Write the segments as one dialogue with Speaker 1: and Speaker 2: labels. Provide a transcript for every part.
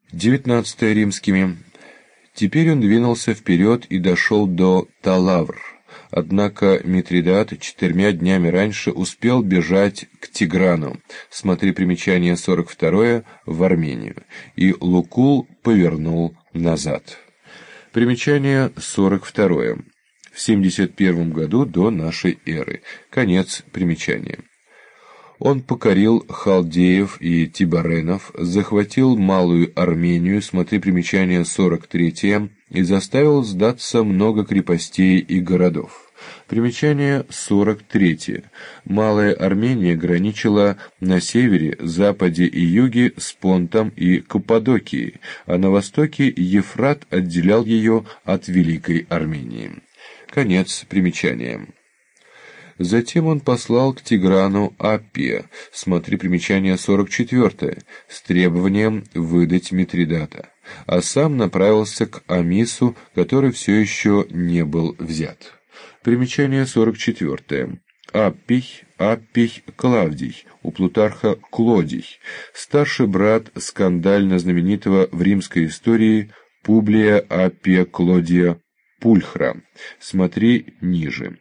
Speaker 1: 19 римскими. Теперь он двинулся вперед и дошел до Талавр. Однако Митридат 4 днями раньше успел бежать к Тиграну, смотри примечание 42, в Армению, и Лукул повернул назад. Примечание 42. В 71 году до нашей эры. Конец примечания. Он покорил халдеев и тибаренов, захватил Малую Армению, смотри примечание 43, и заставил сдаться много крепостей и городов. Примечание 43. Малая Армения граничила на севере, западе и юге с Понтом и Каппадокией, а на востоке Ефрат отделял ее от Великой Армении. Конец примечания. Затем он послал к Тиграну Аппия, смотри примечание 44, с требованием выдать Митридата, а сам направился к Амису, который все еще не был взят. Примечание 44. Аппий Клавдий, у Плутарха Клодий, старший брат скандально знаменитого в римской истории Публия Аппия Клодия Пульхра, смотри ниже.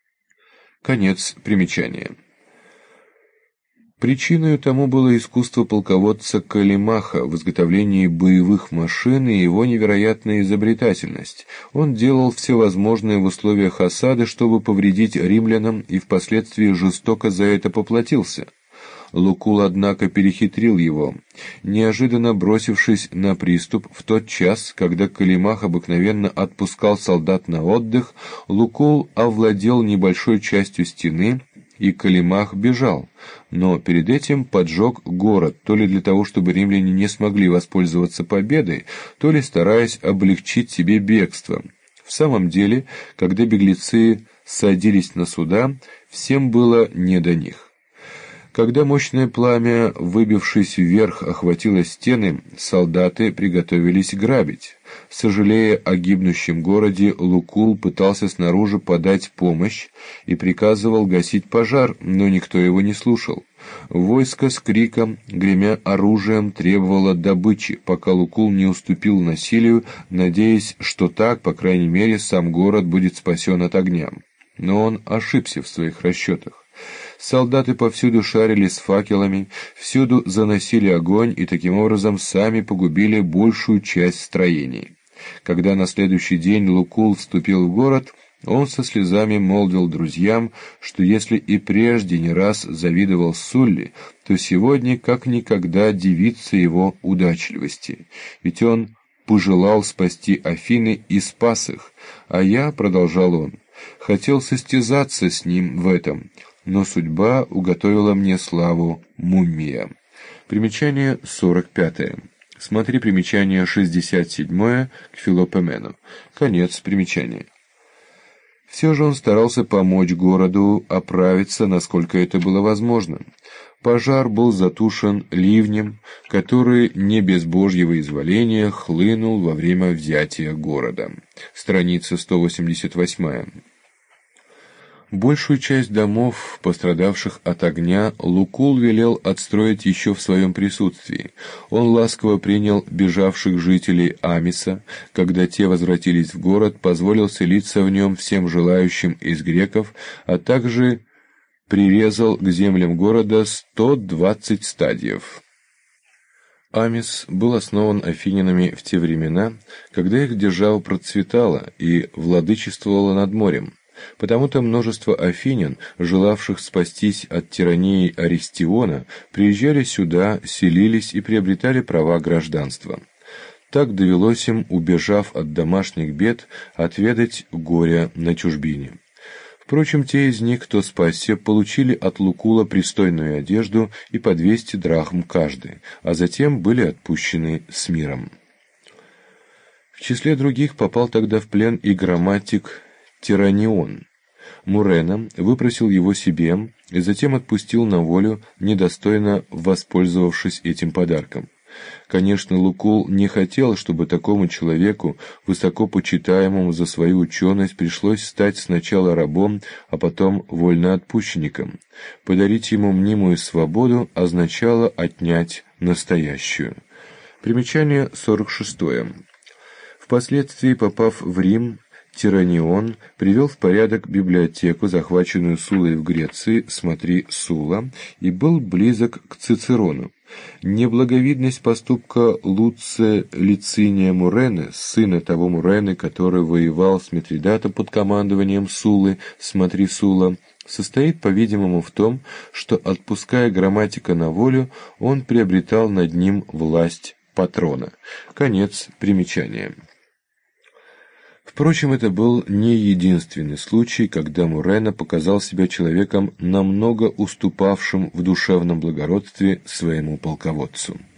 Speaker 1: Конец примечания. Причиной тому было искусство полководца Калимаха в изготовлении боевых машин и его невероятная изобретательность. Он делал все возможное в условиях осады, чтобы повредить римлянам, и впоследствии жестоко за это поплатился. Лукул, однако, перехитрил его, неожиданно бросившись на приступ в тот час, когда Калимах обыкновенно отпускал солдат на отдых. Лукул овладел небольшой частью стены, и Калимах бежал, но перед этим поджег город, то ли для того, чтобы римляне не смогли воспользоваться победой, то ли стараясь облегчить себе бегство. В самом деле, когда беглецы садились на суда, всем было не до них. Когда мощное пламя, выбившись вверх, охватило стены, солдаты приготовились грабить. Сожалея о гибнущем городе, Лукул пытался снаружи подать помощь и приказывал гасить пожар, но никто его не слушал. Войско с криком, гремя оружием, требовало добычи, пока Лукул не уступил насилию, надеясь, что так, по крайней мере, сам город будет спасен от огня. Но он ошибся в своих расчетах. Солдаты повсюду шарили с факелами, всюду заносили огонь и таким образом сами погубили большую часть строений. Когда на следующий день Лукул вступил в город, он со слезами молвил друзьям, что если и прежде не раз завидовал Сулле, то сегодня как никогда дивится его удачливости. Ведь он пожелал спасти Афины и спас их, а я, продолжал он, хотел состязаться с ним в этом, но судьба уготовила мне славу Муммия. Примечание 45. Смотри примечание 67 к Филопомену. Конец примечания. Все же он старался помочь городу оправиться, насколько это было возможно. Пожар был затушен ливнем, который не без Божьего изволения хлынул во время взятия города. Страница 188. Большую часть домов, пострадавших от огня, Лукул велел отстроить еще в своем присутствии. Он ласково принял бежавших жителей Амиса, когда те возвратились в город, позволил селиться в нем всем желающим из греков, а также прирезал к землям города 120 стадиев. Амис был основан афинянами в те времена, когда их держава процветала и владычествовала над морем. Потому-то множество афинян, желавших спастись от тирании Аристиона, приезжали сюда, селились и приобретали права гражданства. Так довелось им, убежав от домашних бед, отведать горя на чужбине. Впрочем, те из них, кто спасся, получили от Лукула пристойную одежду и по 200 драхм каждый, а затем были отпущены с миром. В числе других попал тогда в плен и грамматик Тиранион. Мурена выпросил его себе и затем отпустил на волю, недостойно воспользовавшись этим подарком. Конечно, Лукул не хотел, чтобы такому человеку, высоко почитаемому за свою ученость, пришлось стать сначала рабом, а потом вольноотпущенником. Подарить ему мнимую свободу означало отнять настоящую. Примечание 46. Впоследствии, попав в Рим, Тиранион привел в порядок библиотеку, захваченную Суллой в Греции, смотри Сула, и был близок к Цицерону. Неблаговидность поступка Луция Лициния Мурены, сына того Мурены, который воевал с Митридатом под командованием Суллы, смотри Сула, состоит, по-видимому, в том, что, отпуская грамматика на волю, он приобретал над ним власть патрона. Конец примечания. Впрочем, это был не единственный случай, когда Мурена показал себя человеком, намного уступавшим в душевном благородстве своему полководцу.